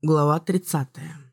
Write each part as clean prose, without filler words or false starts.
Глава 30.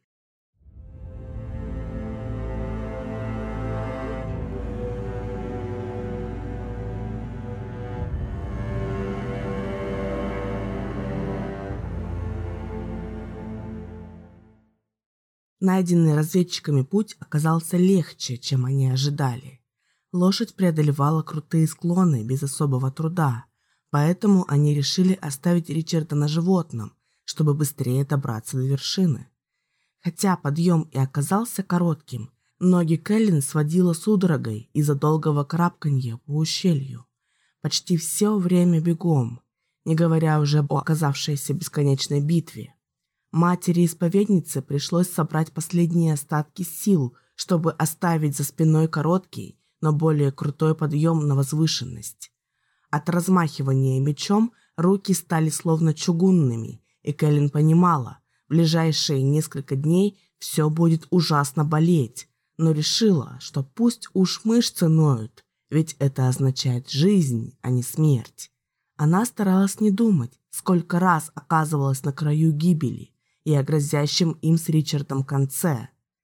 Найденный разведчиками путь оказался легче, чем они ожидали. Лошадь преодолевала крутые склоны без особого труда, поэтому они решили оставить Ричарда на животном, чтобы быстрее добраться до вершины. Хотя подъем и оказался коротким, ноги Кэлен сводила судорогой из-за долгого карабканья по ущелью. Почти все время бегом, не говоря уже об оказавшейся бесконечной битве. Матери-исповеднице пришлось собрать последние остатки сил, чтобы оставить за спиной короткий, но более крутой подъем на возвышенность. От размахивания мечом руки стали словно чугунными, и Кэлен понимала, в ближайшие несколько дней все будет ужасно болеть, но решила, что пусть уж мышцы ноют, ведь это означает жизнь, а не смерть. Она старалась не думать, сколько раз оказывалась на краю гибели и о грозящем им с Ричардом конце.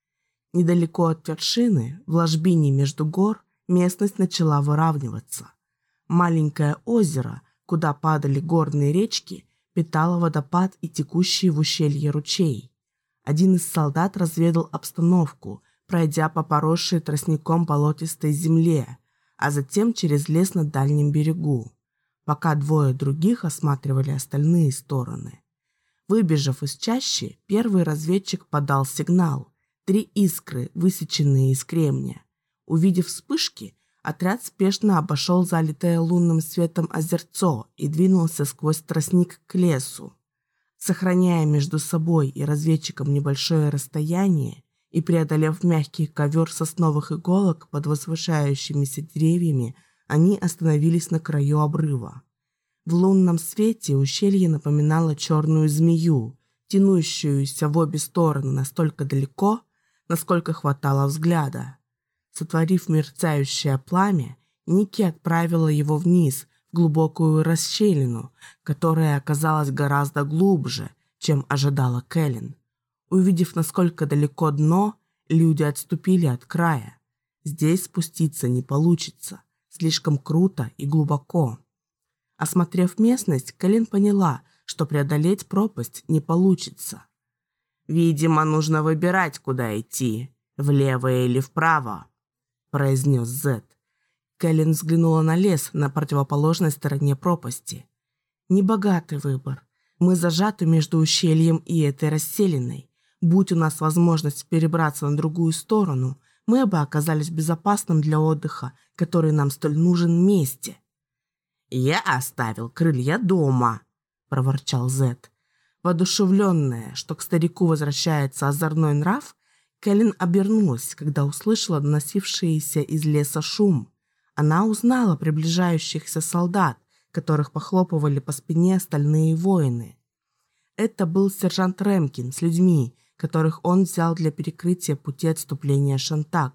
Недалеко от вершины, в ложбине между гор, местность начала выравниваться. Маленькое озеро, куда падали горные речки, питало водопад и текущий в ущелье ручей. Один из солдат разведал обстановку, пройдя по поросшей тростником болотистой земле, а затем через лес на дальнем берегу, пока двое других осматривали остальные стороны. Выбежав из чащи, первый разведчик подал сигнал. 3 искры, высеченные из кремня. Увидев вспышки, отряд спешно обошел залитое лунным светом озерцо и двинулся сквозь тростник к лесу. Сохраняя между собой и разведчиком небольшое расстояние и преодолев мягкий ковер сосновых иголок под возвышающимися деревьями, они остановились на краю обрыва. В лунном свете ущелье напоминало черную змею, тянущуюся в обе стороны настолько далеко, насколько хватало взгляда. Сотворив мерцающее пламя, Ники отправила его вниз, в глубокую расщелину, которая оказалась гораздо глубже, чем ожидала Кэлен. Увидев, насколько далеко дно, люди отступили от края. Здесь спуститься не получится, слишком круто и глубоко. Осмотрев местность, Кэлен поняла, что преодолеть пропасть не получится. «Видимо, нужно выбирать, куда идти, влево или вправо», — произнес Зет. Кэлен взглянула на лес на противоположной стороне пропасти. «Небогатый выбор. Мы зажаты между ущельем и этой расселиной. Будь у нас возможность перебраться на другую сторону, мы бы оказались в безопасном для отдыха, который нам столь нужен, месте». «Я оставил крылья дома», — проворчал Зет. Воодушевленная, что к старику возвращается озорной нрав, Кэлен обернулась, когда услышала доносившийся из леса шум. Она узнала приближающихся солдат, которых похлопывали по спине остальные воины. Это был сержант Рэмкин с людьми, которых он взял для перекрытия пути отступления Шантак.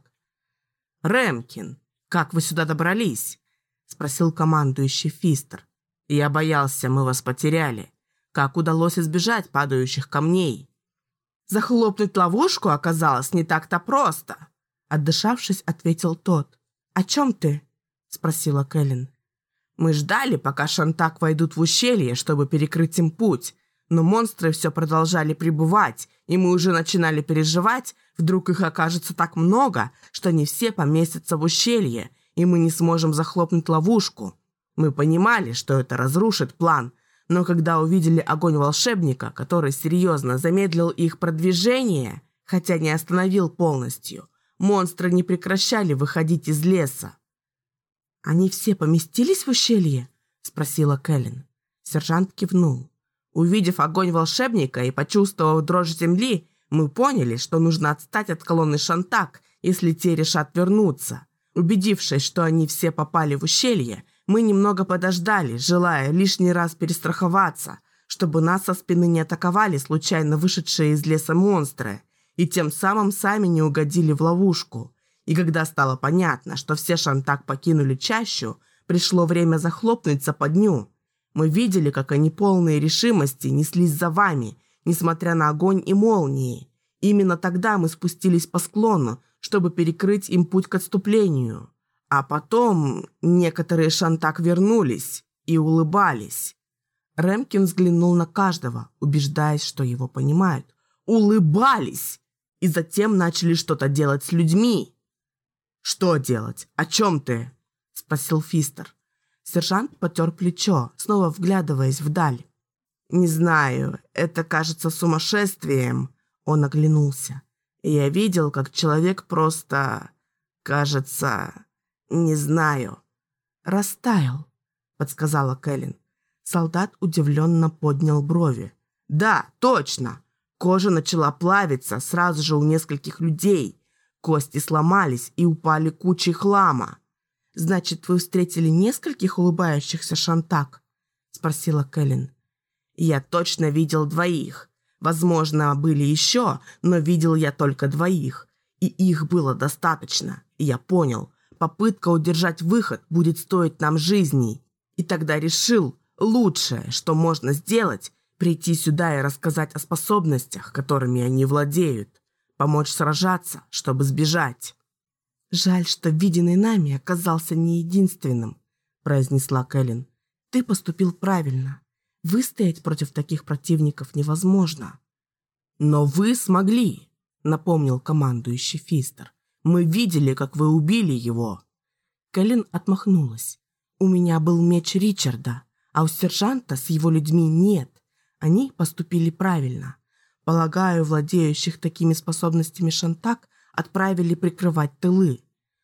«Рэмкин, как вы сюда добрались?» — спросил командующий Фистер. «Я боялся, мы вас потеряли. Как удалось избежать падающих камней?» «Захлопнуть ловушку оказалось не так-то просто», — отдышавшись, ответил тот. «О чем ты?» — спросила Кэлен. «Мы ждали, пока Шантак войдут в ущелье, чтобы перекрыть им путь, но монстры все продолжали прибывать, и мы уже начинали переживать, вдруг их окажется так много, что не все поместятся в ущелье, и мы не сможем захлопнуть ловушку. Мы понимали, что это разрушит план, но когда увидели огонь волшебника, который серьезно замедлил их продвижение, хотя не остановил полностью, монстры не прекращали выходить из леса». «Они все поместились в ущелье?» — спросила Кэлен. Сержант кивнул. «Увидев огонь волшебника и почувствовав дрожь земли, мы поняли, что нужно отстать от колонны Шантак, если те решат вернуться. Убедившись, что они все попали в ущелье, мы немного подождали, желая лишний раз перестраховаться, чтобы нас со спины не атаковали случайно вышедшие из леса монстры, и тем самым сами не угодили в ловушку. И когда стало понятно, что все Шантак покинули чащу, пришло время захлопнуть западню. Мы видели, как они полные решимости неслись за вами, несмотря на огонь и молнии. Именно тогда мы спустились по склону, чтобы перекрыть им путь к отступлению. А потом некоторые Шантак вернулись и улыбались. Рэмкин взглянул на каждого, убеждаясь, что его понимают. Улыбались! И затем начали что-то делать с людьми. «Что делать? О чем ты?» – спросил Фистер. Сержант потер плечо, снова вглядываясь вдаль. «Не знаю, это кажется сумасшествием», – он оглянулся. «Я видел, как человек просто, кажется, не знаю». «Растаял», – подсказала Кэлен. Солдат удивленно поднял брови. «Да, точно! Кожа начала плавиться сразу же у нескольких людей. Кости сломались и упали кучей хлама». «Значит, вы встретили нескольких улыбающихся Шантак?» – спросила Кэлен. «Я точно видел 2. Возможно, были еще, но видел я только 2. И их было достаточно. И я понял, попытка удержать выход будет стоить нам жизней. И тогда решил, лучшее, что можно сделать, прийти сюда и рассказать о способностях, которыми они владеют. Помочь сражаться, чтобы сбежать». «Жаль, что виденный нами оказался не единственным», – произнесла Кэлен. «Ты поступил правильно. Выстоять против таких противников невозможно». «Но вы смогли», – напомнил командующий Фистер. «Мы видели, как вы убили его». Кэлен отмахнулась. «У меня был меч Ричарда, а у сержанта с его людьми нет. Они поступили правильно. Полагаю, владеющих такими способностями Шантак отправили прикрывать тылы».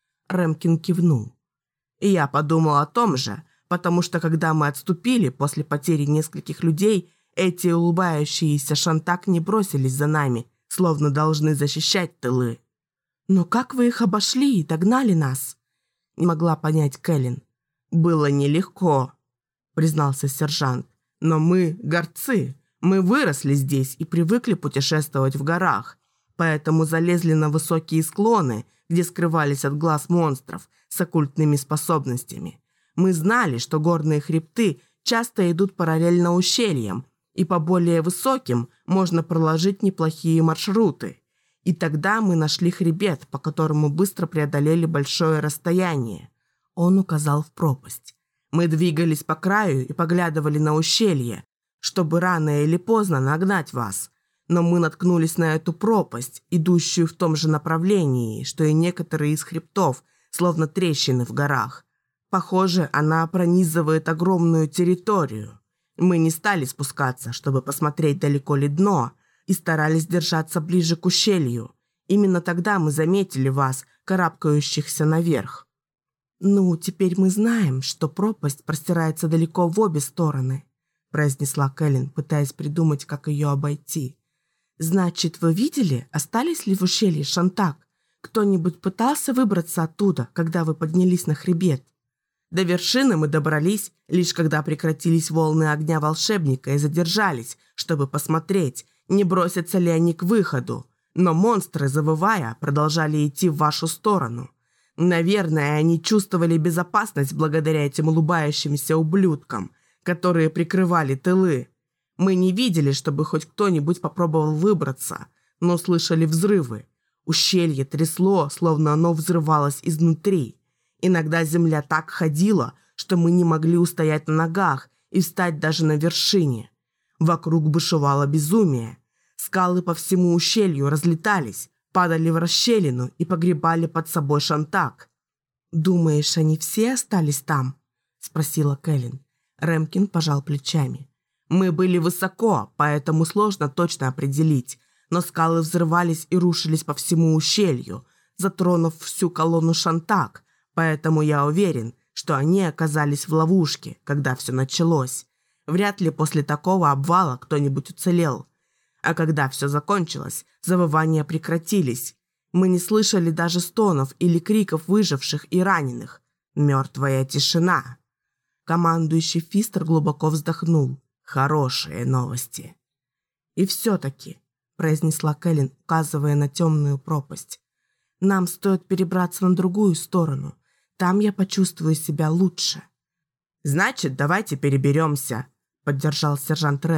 Рэмкин кивнул. «И я подумал о том же, потому что когда мы отступили после потери нескольких людей, эти улыбающиеся Шантак не бросились за нами, словно должны защищать тылы». «Но как вы их обошли и догнали нас?» – не могла понять Кэлен. «Было нелегко», – признался сержант. «Но мы горцы. Мы выросли здесь и привыкли путешествовать в горах, поэтому залезли на высокие склоны, где скрывались от глаз монстров с оккультными способностями. Мы знали, что горные хребты часто идут параллельно ущельям, и по более высоким можно проложить неплохие маршруты. И тогда мы нашли хребет, по которому быстро преодолели большое расстояние». Он указал в пропасть. «Мы двигались по краю и поглядывали на ущелье, чтобы рано или поздно нагнать вас. Но мы наткнулись на эту пропасть, идущую в том же направлении, что и некоторые из хребтов, словно трещины в горах. Похоже, она пронизывает огромную территорию. Мы не стали спускаться, чтобы посмотреть, далеко ли дно, и старались держаться ближе к ущелью. Именно тогда мы заметили вас, карабкающихся наверх». «Ну, теперь мы знаем, что пропасть простирается далеко в обе стороны», – произнесла Кэлен, пытаясь придумать, как ее обойти. «Значит, вы видели, остались ли в ущелье Шантак? Кто-нибудь пытался выбраться оттуда, когда вы поднялись на хребет?» «До вершины мы добрались, лишь когда прекратились волны огня волшебника и задержались, чтобы посмотреть, не бросятся ли они к выходу. Но монстры, завывая, продолжали идти в вашу сторону. Наверное, они чувствовали безопасность благодаря этим улыбающимся ублюдкам, которые прикрывали тылы. Мы не видели, чтобы хоть кто-нибудь попробовал выбраться, но слышали взрывы. Ущелье трясло, словно оно взрывалось изнутри. Иногда земля так ходила, что мы не могли устоять на ногах и встать даже на вершине. Вокруг бушевало безумие. Скалы по всему ущелью разлетались, падали в расщелину и погребали под собой Шантак. «Думаешь, они все остались там?» – спросила Кэлен. Рэмкин пожал плечами. «Мы были высоко, поэтому сложно точно определить, но скалы взрывались и рушились по всему ущелью, затронув всю колонну Шантак, поэтому я уверен, что они оказались в ловушке, когда все началось. Вряд ли после такого обвала кто-нибудь уцелел. А когда все закончилось, завывания прекратились. Мы не слышали даже стонов или криков выживших и раненых. Мертвая тишина». Командующий Фистер глубоко вздохнул. «Хорошие новости». «И все-таки», – произнесла Кэлен, указывая на темную пропасть, – «нам стоит перебраться на другую сторону. Там я почувствую себя лучше». «Значит, давайте переберемся», – поддержал сержант Рэмкин.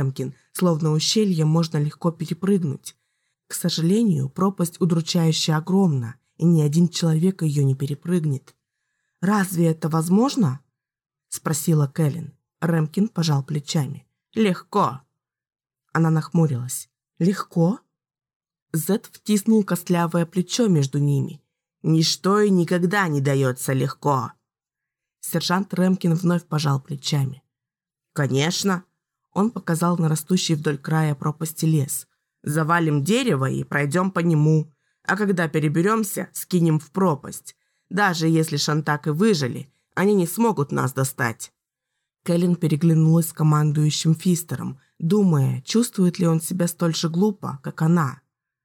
словно ущелье можно легко перепрыгнуть. К сожалению, пропасть удручающе огромна, и ни один человек ее не перепрыгнет. «Разве это возможно?» – спросила Кэлен. Рэмкин пожал плечами. «Легко». Она нахмурилась. «Легко?» Зед втиснул костлявое плечо между ними. «Ничто и никогда не дается легко». Сержант Рэмкин вновь пожал плечами. «Конечно». Он показал на растущий вдоль края пропасти лес. «Завалим дерево и пройдем по нему. А когда переберемся, скинем в пропасть. Даже если Шантак и выжили, они не смогут нас достать». Кэлен переглянулась с командующим Фистером, думая, чувствует ли он себя столь же глупо, как она.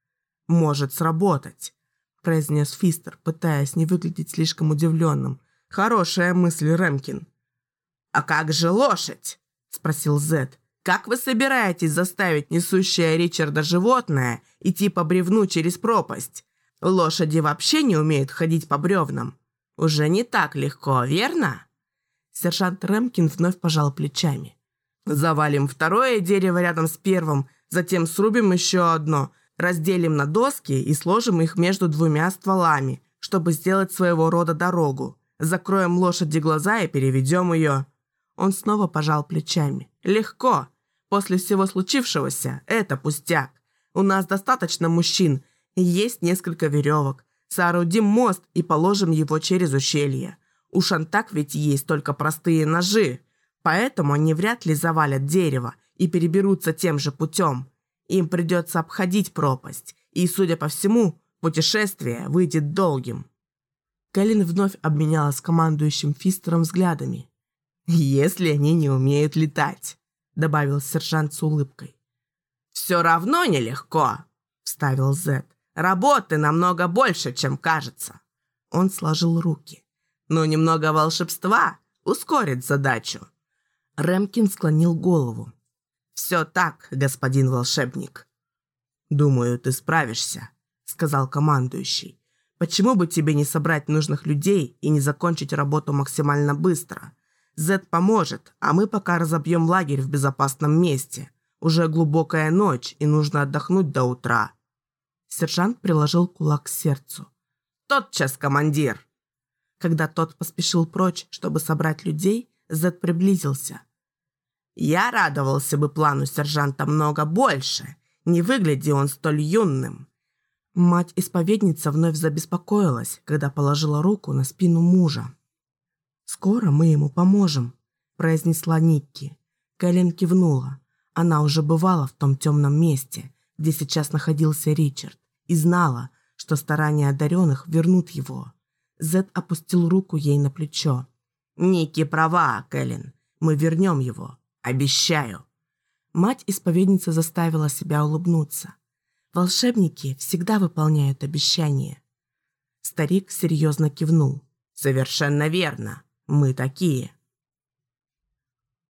«Может сработать», – произнес Фистер, пытаясь не выглядеть слишком удивленным. «Хорошая мысль, Рэмкин». «А как же лошадь?» – спросил Зед. «Как вы собираетесь заставить несущее Ричарда животное идти по бревну через пропасть? Лошади вообще не умеют ходить по бревнам. Уже не так легко, верно?» Сержант Рэмкин вновь пожал плечами. «Завалим второе дерево рядом с первым, затем срубим еще одно, разделим на доски и сложим их между двумя стволами, чтобы сделать своего рода дорогу. Закроем лошади глаза и переведем ее». Он снова пожал плечами. «Легко. После всего случившегося это пустяк. У нас достаточно мужчин, и есть несколько веревок. Соорудим мост и положим его через ущелье. У Шантак ведь есть только простые ножи, поэтому они вряд ли завалят дерево и переберутся тем же путем. Им придется обходить пропасть, и, судя по всему, путешествие выйдет долгим». Кэлен вновь обменялась с командующим Фистером взглядами. «Если они не умеют летать», — добавил сержант с улыбкой. «Все равно нелегко», — вставил Зед. «Работы намного больше, чем кажется». Он сложил руки. «Но немного волшебства ускорит задачу». Рэмкин склонил голову. «Все так, господин волшебник». «Думаю, ты справишься», — сказал командующий. «Почему бы тебе не собрать нужных людей и не закончить работу максимально быстро? Зед поможет, а мы пока разобьем лагерь в безопасном месте. Уже глубокая ночь, и нужно отдохнуть до утра». Сержант приложил кулак к сердцу. «Тотчас, командир!» Когда тот поспешил прочь, чтобы собрать людей, Зед приблизился. «Я радовался бы плану сержанта много больше, не выгляди он столь юным». Мать-исповедница вновь забеспокоилась, когда положила руку на спину мужа. «Скоро мы ему поможем», – произнесла Никки. Кэлен кивнула. Она уже бывала в том темном месте, где сейчас находился Ричард, и знала, что старания одаренных вернут его. Зед опустил руку ей на плечо. «Никки права, Кэлен. Мы вернем его. Обещаю». Мать-исповедница заставила себя улыбнуться. Волшебники всегда выполняют обещания. Старик серьезно кивнул. «Совершенно верно. Мы такие».